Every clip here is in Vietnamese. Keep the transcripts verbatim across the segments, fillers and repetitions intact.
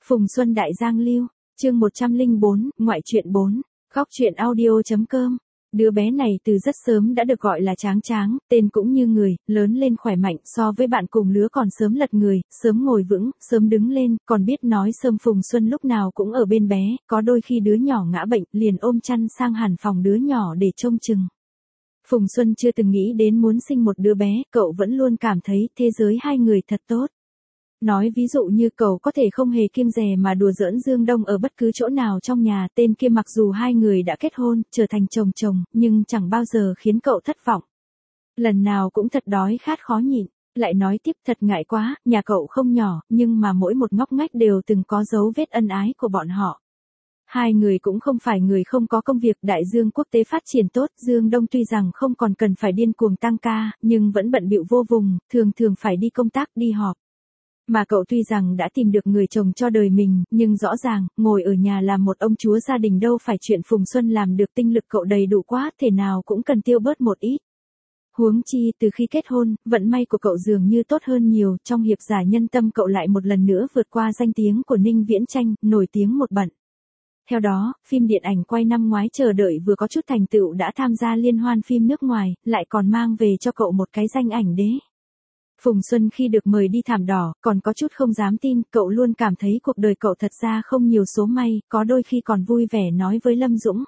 Phùng Xuân Đại Giang Lưu, chương một trăm lẻ bốn, ngoại truyện bốn, khóc chuyện audio.com. Đứa bé này từ rất sớm đã được gọi là Tráng Tráng, tên cũng như người, lớn lên khỏe mạnh, so với bạn cùng lứa còn sớm lật người, sớm ngồi vững, sớm đứng lên, còn biết nói sớm. Phùng Xuân lúc nào cũng ở bên bé, có đôi khi đứa nhỏ ngã bệnh, liền ôm chăn sang hẳn phòng đứa nhỏ để trông chừng. Phùng Xuân chưa từng nghĩ đến muốn sinh một đứa bé, cậu vẫn luôn cảm thấy thế giới hai người thật tốt. Nói ví dụ như cậu có thể không hề kiêng dè mà đùa giỡn Dương Đông ở bất cứ chỗ nào trong nhà, tên kia mặc dù hai người đã kết hôn, trở thành chồng chồng, nhưng chẳng bao giờ khiến cậu thất vọng. Lần nào cũng thật đói khát khó nhịn, lại nói tiếp thật ngại quá, nhà cậu không nhỏ, nhưng mà mỗi một ngóc ngách đều từng có dấu vết ân ái của bọn họ. Hai người cũng không phải người không có công việc, đại dương quốc tế phát triển tốt, Dương Đông tuy rằng không còn cần phải điên cuồng tăng ca, nhưng vẫn bận bịu vô vùng, thường thường phải đi công tác, đi họp. Mà cậu tuy rằng đã tìm được người chồng cho đời mình, nhưng rõ ràng, ngồi ở nhà làm một ông chúa gia đình đâu phải chuyện Phùng Xuân làm được, tinh lực cậu đầy đủ quá, thể nào cũng cần tiêu bớt một ít. Huống chi, từ khi kết hôn, vận may của cậu dường như tốt hơn nhiều, trong hiệp giả nhân tâm cậu lại một lần nữa vượt qua danh tiếng của Ninh Viễn Tranh, nổi tiếng một bận. Theo đó, phim điện ảnh quay năm ngoái Chờ Đợi vừa có chút thành tựu đã tham gia liên hoan phim nước ngoài, lại còn mang về cho cậu một cái danh ảnh đế. Phùng Xuân khi được mời đi thảm đỏ, còn có chút không dám tin, cậu luôn cảm thấy cuộc đời cậu thật ra không nhiều số may, có đôi khi còn vui vẻ nói với Lâm Dũng.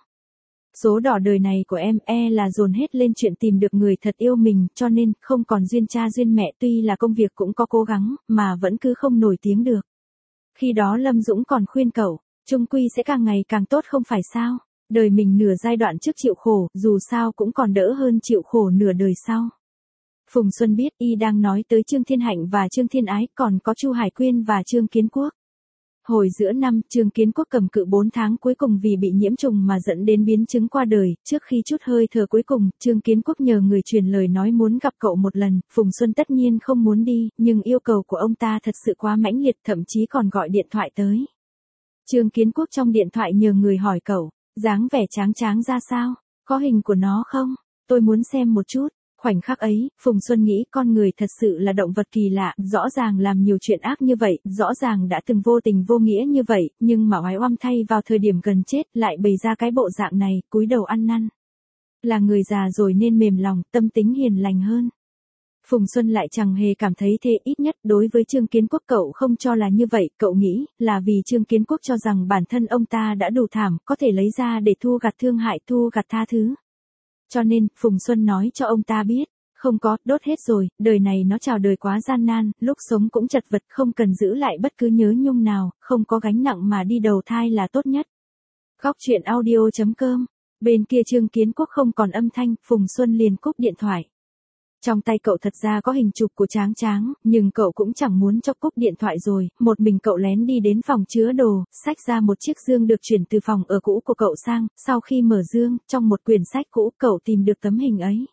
Số đỏ đời này của em e là dồn hết lên chuyện tìm được người thật yêu mình, cho nên không còn duyên cha duyên mẹ, tuy là công việc cũng có cố gắng, mà vẫn cứ không nổi tiếng được. Khi đó Lâm Dũng còn khuyên cậu, chung quy sẽ càng ngày càng tốt không phải sao, đời mình nửa giai đoạn trước chịu khổ, dù sao cũng còn đỡ hơn chịu khổ nửa đời sau. Phùng Xuân biết y đang nói tới Trương Thiên Hạnh và Trương Thiên Ái, còn có Chu Hải Quyên và Trương Kiến Quốc. Hồi giữa năm, Trương Kiến Quốc cầm cự bốn tháng cuối cùng vì bị nhiễm trùng mà dẫn đến biến chứng qua đời, trước khi chút hơi thở cuối cùng, Trương Kiến Quốc nhờ người truyền lời nói muốn gặp cậu một lần, Phùng Xuân tất nhiên không muốn đi, nhưng yêu cầu của ông ta thật sự quá mãnh liệt, thậm chí còn gọi điện thoại tới. Trương Kiến Quốc trong điện thoại nhờ người hỏi cậu, dáng vẻ Tráng Tráng ra sao, có hình của nó không, tôi muốn xem một chút. Khoảnh khắc ấy, Phùng Xuân nghĩ con người thật sự là động vật kỳ lạ, rõ ràng làm nhiều chuyện ác như vậy, rõ ràng đã từng vô tình vô nghĩa như vậy, nhưng mà oái oăm thay vào thời điểm gần chết lại bày ra cái bộ dạng này, cúi đầu ăn năn. Là người già rồi nên mềm lòng, tâm tính hiền lành hơn. Phùng Xuân lại chẳng hề cảm thấy thế, ít nhất đối với Trương Kiến Quốc cậu không cho là như vậy, cậu nghĩ là vì Trương Kiến Quốc cho rằng bản thân ông ta đã đủ thảm, có thể lấy ra để thu gặt thương hại, thu gặt tha thứ. Cho nên, Phùng Xuân nói cho ông ta biết, không có, đốt hết rồi, đời này nó chào đời quá gian nan, lúc sống cũng chật vật, không cần giữ lại bất cứ nhớ nhung nào, không có gánh nặng mà đi đầu thai là tốt nhất. Khóc chuyện audio.com. Bên kia Trương Kiến Quốc không còn âm thanh, Phùng Xuân liền cúp điện thoại. Trong tay cậu thật ra có hình chụp của Tráng Tráng, nhưng cậu cũng chẳng muốn cho cúp điện thoại rồi, một mình cậu lén đi đến phòng chứa đồ, xách ra một chiếc dương được chuyển từ phòng ở cũ của cậu sang, sau khi mở dương, trong một quyển sách cũ cậu tìm được tấm hình ấy.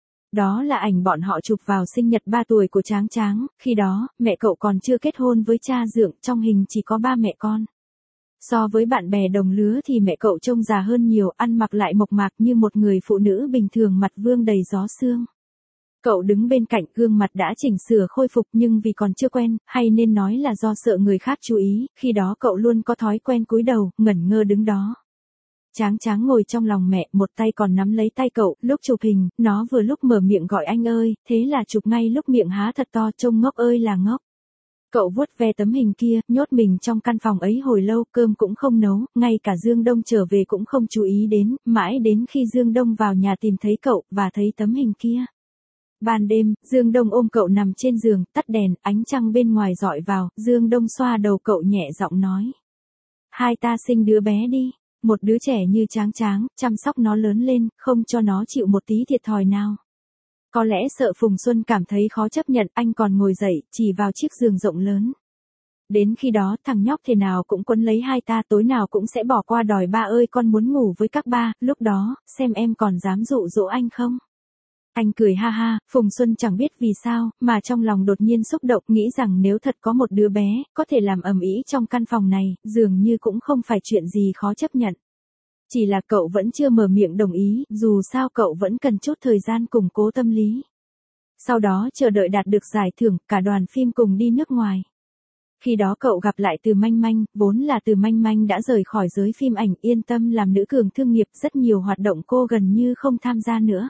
Đó là ảnh bọn họ chụp vào sinh nhật ba tuổi của Tráng Tráng, khi đó, mẹ cậu còn chưa kết hôn với cha dượng, trong hình chỉ có ba mẹ con. So với bạn bè đồng lứa thì mẹ cậu trông già hơn nhiều, ăn mặc lại mộc mạc như một người phụ nữ bình thường, mặt vương đầy gió sương. Cậu đứng bên cạnh, gương mặt đã chỉnh sửa khôi phục, nhưng vì còn chưa quen, hay nên nói là do sợ người khác chú ý, khi đó cậu luôn có thói quen cúi đầu, ngẩn ngơ đứng đó. Tráng Tráng ngồi trong lòng mẹ, một tay còn nắm lấy tay cậu, lúc chụp hình, nó vừa lúc mở miệng gọi anh ơi, thế là chụp ngay lúc miệng há thật to, trông ngốc ơi là ngốc. Cậu vuốt ve tấm hình kia, nhốt mình trong căn phòng ấy hồi lâu, cơm cũng không nấu, ngay cả Dương Đông trở về cũng không chú ý đến, mãi đến khi Dương Đông vào nhà tìm thấy cậu, và thấy tấm hình kia. Ban đêm, Dương Đông ôm cậu nằm trên giường, tắt đèn, ánh trăng bên ngoài rọi vào, Dương Đông xoa đầu cậu nhẹ giọng nói. Hai ta sinh đứa bé đi, một đứa trẻ như Tráng Tráng, chăm sóc nó lớn lên, không cho nó chịu một tí thiệt thòi nào. Có lẽ sợ Phùng Xuân cảm thấy khó chấp nhận, anh còn ngồi dậy, chỉ vào chiếc giường rộng lớn. Đến khi đó thằng nhóc thế nào cũng quấn lấy hai ta, tối nào cũng sẽ bỏ qua đòi ba ơi con muốn ngủ với các ba, lúc đó, xem em còn dám dụ dỗ anh không. Anh cười ha ha, Phùng Xuân chẳng biết vì sao, mà trong lòng đột nhiên xúc động, nghĩ rằng nếu thật có một đứa bé, có thể làm ầm ĩ trong căn phòng này, dường như cũng không phải chuyện gì khó chấp nhận. Chỉ là cậu vẫn chưa mở miệng đồng ý, dù sao cậu vẫn cần chút thời gian củng cố tâm lý. Sau đó chờ đợi đạt được giải thưởng, cả đoàn phim cùng đi nước ngoài. Khi đó cậu gặp lại Từ Manh Manh, vốn là Từ Manh Manh đã rời khỏi giới phim ảnh yên tâm làm nữ cường thương nghiệp, rất nhiều hoạt động cô gần như không tham gia nữa.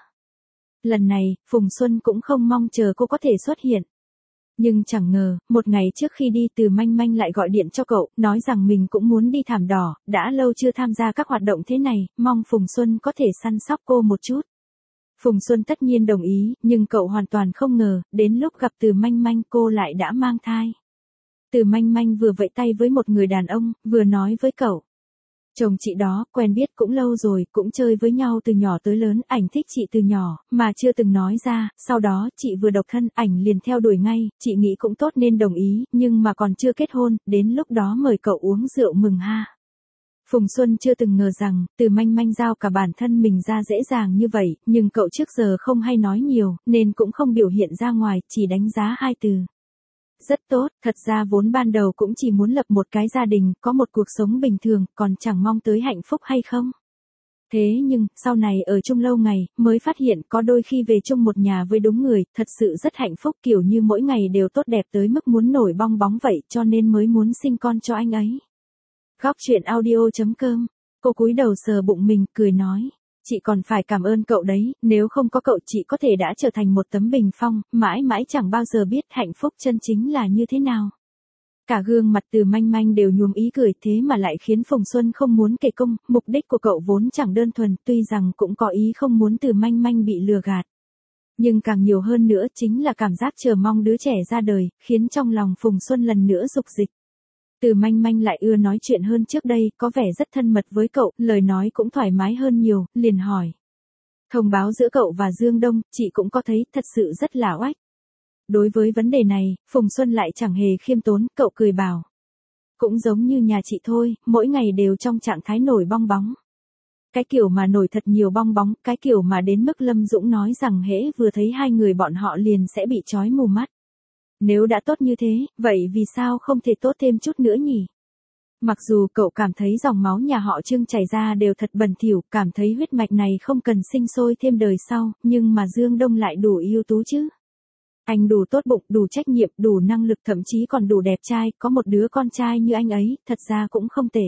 Lần này, Phùng Xuân cũng không mong chờ cô có thể xuất hiện. Nhưng chẳng ngờ, một ngày trước khi đi Từ Manh Manh lại gọi điện cho cậu, nói rằng mình cũng muốn đi Thảm Đỏ, đã lâu chưa tham gia các hoạt động thế này, mong Phùng Xuân có thể săn sóc cô một chút. Phùng Xuân tất nhiên đồng ý, nhưng cậu hoàn toàn không ngờ, đến lúc gặp Từ Manh Manh cô lại đã mang thai. Từ Manh Manh vừa vẫy tay với một người đàn ông, vừa nói với cậu. Chồng chị đó, quen biết cũng lâu rồi, cũng chơi với nhau từ nhỏ tới lớn, ảnh thích chị từ nhỏ, mà chưa từng nói ra, sau đó, chị vừa độc thân, ảnh liền theo đuổi ngay, chị nghĩ cũng tốt nên đồng ý, nhưng mà còn chưa kết hôn, đến lúc đó mời cậu uống rượu mừng ha. Phùng Xuân chưa từng ngờ rằng, Từ Manh Manh giao cả bản thân mình ra dễ dàng như vậy, nhưng cậu trước giờ không hay nói nhiều, nên cũng không biểu hiện ra ngoài, chỉ đánh giá hai từ. Rất tốt, thật ra vốn ban đầu cũng chỉ muốn lập một cái gia đình, có một cuộc sống bình thường, còn chẳng mong tới hạnh phúc hay không. Thế nhưng, sau này ở chung lâu ngày, mới phát hiện có đôi khi về chung một nhà với đúng người, thật sự rất hạnh phúc kiểu như mỗi ngày đều tốt đẹp tới mức muốn nổi bong bóng vậy cho nên mới muốn sinh con cho anh ấy. Góc chuyện audio chấm com, cô cúi đầu sờ bụng mình, cười nói. Chị còn phải cảm ơn cậu đấy, nếu không có cậu chị có thể đã trở thành một tấm bình phong, mãi mãi chẳng bao giờ biết hạnh phúc chân chính là như thế nào. Cả gương mặt Từ Manh Manh đều nhuốm ý cười thế mà lại khiến Phùng Xuân không muốn kể công, mục đích của cậu vốn chẳng đơn thuần, tuy rằng cũng có ý không muốn Từ Manh Manh bị lừa gạt. Nhưng càng nhiều hơn nữa chính là cảm giác chờ mong đứa trẻ ra đời, khiến trong lòng Phùng Xuân lần nữa dục dịch. Từ Manh Manh lại ưa nói chuyện hơn trước đây, có vẻ rất thân mật với cậu, lời nói cũng thoải mái hơn nhiều, liền hỏi. Thông báo giữa cậu và Dương Đông, chị cũng có thấy, thật sự rất là oách. Đối với vấn đề này, Phùng Xuân lại chẳng hề khiêm tốn, cậu cười bảo. Cũng giống như nhà chị thôi, mỗi ngày đều trong trạng thái nổi bong bóng. Cái kiểu mà nổi thật nhiều bong bóng, cái kiểu mà đến mức Lâm Dũng nói rằng hễ vừa thấy hai người bọn họ liền sẽ bị chói mù mắt. Nếu đã tốt như thế, vậy vì sao không thể tốt thêm chút nữa nhỉ? Mặc dù cậu cảm thấy dòng máu nhà họ Trương chảy ra đều thật bẩn thỉu, cảm thấy huyết mạch này không cần sinh sôi thêm đời sau, nhưng mà Dương Đông lại đủ ưu tú chứ. Anh đủ tốt bụng, đủ trách nhiệm, đủ năng lực, thậm chí còn đủ đẹp trai, có một đứa con trai như anh ấy, thật ra cũng không tệ.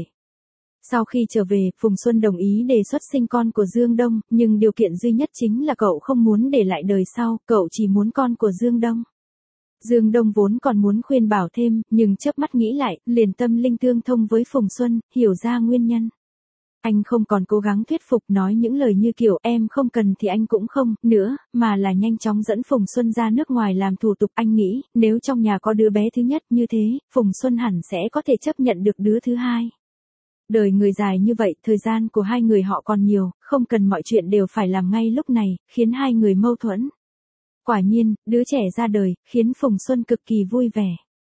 Sau khi trở về, Phùng Xuân đồng ý đề xuất sinh con của Dương Đông, nhưng điều kiện duy nhất chính là cậu không muốn để lại đời sau, cậu chỉ muốn con của Dương Đông. Dương Đông vốn còn muốn khuyên bảo thêm, nhưng chớp mắt nghĩ lại, liền tâm linh tương thông với Phùng Xuân, hiểu ra nguyên nhân. Anh không còn cố gắng thuyết phục nói những lời như kiểu em không cần thì anh cũng không, nữa, mà là nhanh chóng dẫn Phùng Xuân ra nước ngoài làm thủ tục. Anh nghĩ, nếu trong nhà có đứa bé thứ nhất như thế, Phùng Xuân hẳn sẽ có thể chấp nhận được đứa thứ hai. Đời người dài như vậy, thời gian của hai người họ còn nhiều, không cần mọi chuyện đều phải làm ngay lúc này, khiến hai người mâu thuẫn. Quả nhiên, đứa trẻ ra đời, khiến Phùng Xuân cực kỳ vui vẻ.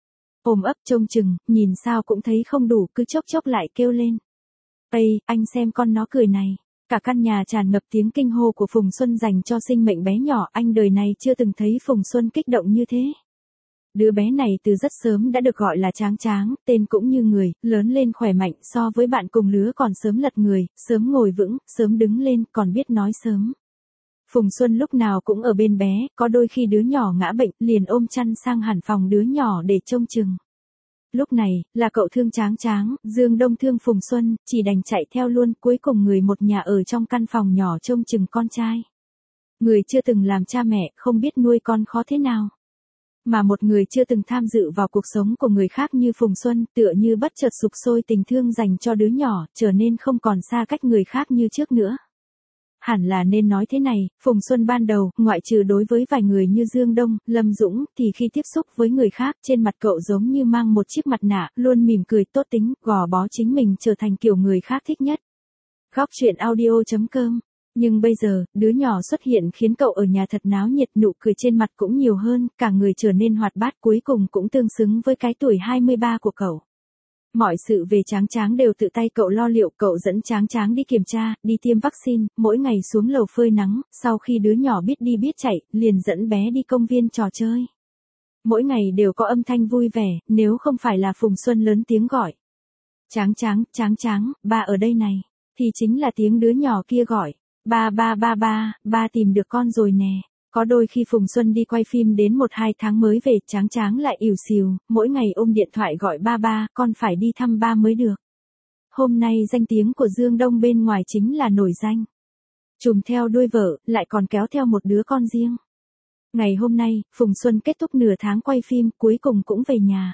Ôm ấp trông chừng, nhìn sao cũng thấy không đủ, cứ chốc chốc lại kêu lên. Ây, anh xem con nó cười này. Cả căn nhà tràn ngập tiếng kinh hô của Phùng Xuân dành cho sinh mệnh bé nhỏ, anh đời này chưa từng thấy Phùng Xuân kích động như thế. Đứa bé này từ rất sớm đã được gọi là Tráng Tráng, tên cũng như người, lớn lên khỏe mạnh, so với bạn cùng lứa còn sớm lật người, sớm ngồi vững, sớm đứng lên, còn biết nói sớm. Phùng Xuân lúc nào cũng ở bên bé, có đôi khi đứa nhỏ ngã bệnh, liền ôm chăn sang hẳn phòng đứa nhỏ để trông chừng. Lúc này, là cậu thương Tráng Tráng, Dương Đông thương Phùng Xuân, chỉ đành chạy theo luôn, cuối cùng người một nhà ở trong căn phòng nhỏ trông chừng con trai. Người chưa từng làm cha mẹ, không biết nuôi con khó thế nào. Mà một người chưa từng tham dự vào cuộc sống của người khác như Phùng Xuân, tựa như bất chợt sục sôi tình thương dành cho đứa nhỏ, trở nên không còn xa cách người khác như trước nữa. Hẳn là nên nói thế này, Phùng Xuân ban đầu, ngoại trừ đối với vài người như Dương Đông, Lâm Dũng, thì khi tiếp xúc với người khác, trên mặt cậu giống như mang một chiếc mặt nạ, luôn mỉm cười tốt tính, gò bó chính mình trở thành kiểu người khác thích nhất. Góc chuyện audio chấm com. Nhưng bây giờ, đứa nhỏ xuất hiện khiến cậu ở nhà thật náo nhiệt, nụ cười trên mặt cũng nhiều hơn, cả người trở nên hoạt bát, cuối cùng cũng tương xứng với cái tuổi hai mươi ba của cậu. Mọi sự về Tráng Tráng đều tự tay cậu lo liệu, cậu dẫn Tráng Tráng đi kiểm tra, đi tiêm vaccine, mỗi ngày xuống lầu phơi nắng, sau khi đứa nhỏ biết đi biết chạy, liền dẫn bé đi công viên trò chơi. Mỗi ngày đều có âm thanh vui vẻ, nếu không phải là Phùng Xuân lớn tiếng gọi. Tráng Tráng, Tráng Tráng, ba ở đây này, thì chính là tiếng đứa nhỏ kia gọi. Ba ba ba ba, ba tìm được con rồi nè. Có đôi khi Phùng Xuân đi quay phim đến một hai tháng mới về, Tráng Tráng lại ỉu xìu, mỗi ngày ôm điện thoại gọi ba ba, con phải đi thăm ba mới được. Hôm nay danh tiếng của Dương Đông bên ngoài chính là nổi danh. Trùm theo đuôi vợ, lại còn kéo theo một đứa con riêng. Ngày hôm nay, Phùng Xuân kết thúc nửa tháng quay phim, cuối cùng cũng về nhà.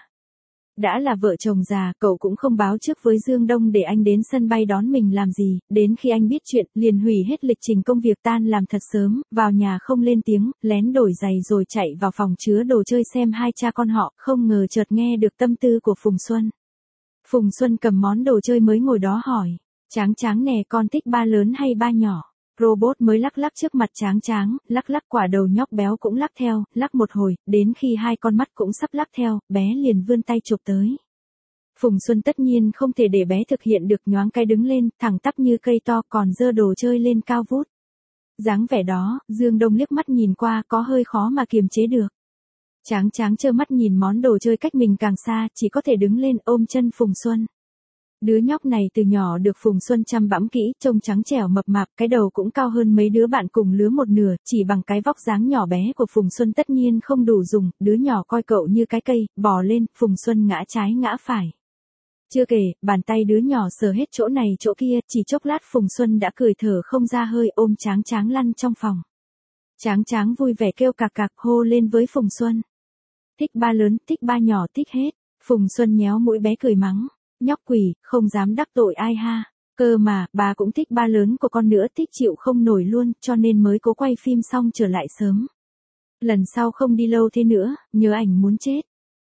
Đã là vợ chồng già, cậu cũng không báo trước với Dương Đông để anh đến sân bay đón mình làm gì, đến khi anh biết chuyện, liền hủy hết lịch trình công việc, tan làm thật sớm, vào nhà không lên tiếng, lén đổi giày rồi chạy vào phòng chứa đồ chơi xem hai cha con họ, không ngờ chợt nghe được tâm tư của Phùng Xuân. Phùng Xuân cầm món đồ chơi mới ngồi đó hỏi, Tráng Tráng nè, con thích ba lớn hay ba nhỏ? Robot mới lắc lắc trước mặt Tráng Tráng, lắc lắc quả đầu nhóc béo cũng lắc theo, lắc một hồi, đến khi hai con mắt cũng sắp lắc theo, bé liền vươn tay chụp tới. Phùng Xuân tất nhiên không thể để bé thực hiện được, nhoáng cái đứng lên, thẳng tắp như cây to, còn giơ đồ chơi lên cao vút. Dáng vẻ đó, Dương Đông liếc mắt nhìn qua có hơi khó mà kiềm chế được. Tráng Tráng trơ mắt nhìn món đồ chơi cách mình càng xa, chỉ có thể đứng lên ôm chân Phùng Xuân. Đứa nhóc này từ nhỏ được Phùng Xuân chăm bẵm kỹ, trông trắng trẻo mập mạp, cái đầu cũng cao hơn mấy đứa bạn cùng lứa một nửa, chỉ bằng cái vóc dáng nhỏ bé của Phùng Xuân tất nhiên không đủ dùng, đứa nhỏ coi cậu như cái cây, bò lên, Phùng Xuân ngã trái ngã phải. Chưa kể, bàn tay đứa nhỏ sờ hết chỗ này chỗ kia, chỉ chốc lát Phùng Xuân đã cười thở không ra hơi, ôm Tráng Tráng lăn trong phòng. Tráng Tráng vui vẻ kêu cạc cạc, hô lên với Phùng Xuân. Thích ba lớn, thích ba nhỏ, thích hết. Phùng Xuân nhéo mũi bé cười mắng. Nhóc quỷ, không dám đắc tội ai ha. Cơ mà, bà cũng thích ba lớn của con nữa, thích chịu không nổi luôn, cho nên mới cố quay phim xong trở lại sớm. Lần sau không đi lâu thế nữa, nhớ ảnh muốn chết.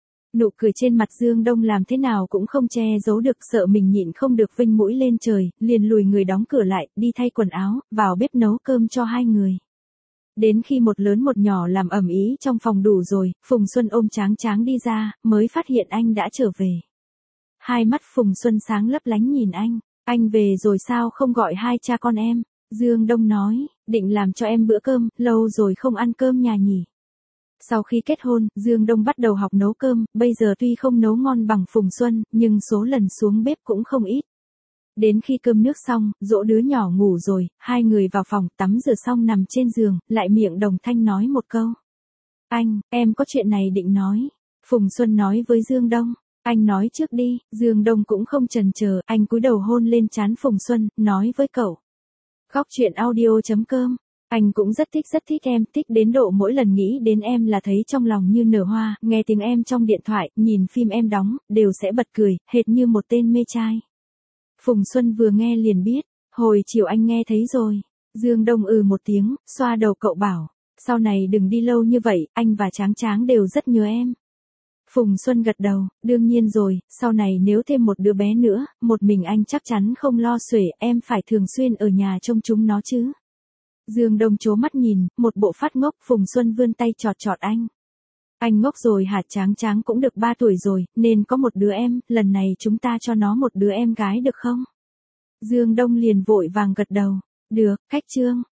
Nụ cười trên mặt Dương Đông làm thế nào cũng không che giấu được, sợ mình nhịn không được vênh mũi lên trời, liền lùi người đóng cửa lại, đi thay quần áo, vào bếp nấu cơm cho hai người. Đến khi một lớn một nhỏ làm ầm ĩ trong phòng đủ rồi, Phùng Xuân ôm Tráng Tráng đi ra, mới phát hiện anh đã trở về. Hai mắt Phùng Xuân sáng lấp lánh nhìn anh, anh về rồi sao không gọi hai cha con em? Dương Đông nói, định làm cho em bữa cơm, lâu rồi không ăn cơm nhà nhỉ. Sau khi kết hôn, Dương Đông bắt đầu học nấu cơm, bây giờ tuy không nấu ngon bằng Phùng Xuân, nhưng số lần xuống bếp cũng không ít. Đến khi cơm nước xong, dỗ đứa nhỏ ngủ rồi, hai người vào phòng tắm rửa xong nằm trên giường, lại miệng đồng thanh nói một câu. Anh, em có chuyện này định nói. Phùng Xuân nói với Dương Đông. Anh nói trước đi, Dương Đông cũng không chần chờ, anh cúi đầu hôn lên trán Phùng Xuân, nói với cậu. Khóc chuyện audio chấm com, anh cũng rất thích rất thích em, thích đến độ mỗi lần nghĩ đến em là thấy trong lòng như nở hoa, nghe tiếng em trong điện thoại, nhìn phim em đóng, đều sẽ bật cười, hệt như một tên mê trai. Phùng Xuân vừa nghe liền biết, hồi chiều anh nghe thấy rồi. Dương Đông ừ một tiếng, xoa đầu cậu bảo, sau này đừng đi lâu như vậy, anh và Tráng Tráng đều rất nhớ em. Phùng Xuân gật đầu, đương nhiên rồi, sau này nếu thêm một đứa bé nữa, một mình anh chắc chắn không lo xuể, em phải thường xuyên ở nhà trông chúng nó chứ. Dương Đông trố mắt nhìn, một bộ phát ngốc, Phùng Xuân vươn tay chọt chọt anh. Anh ngốc rồi hả? Tráng Tráng cũng được ba tuổi rồi, nên có một đứa em, lần này chúng ta cho nó một đứa em gái được không? Dương Đông liền vội vàng gật đầu, được, cách chương.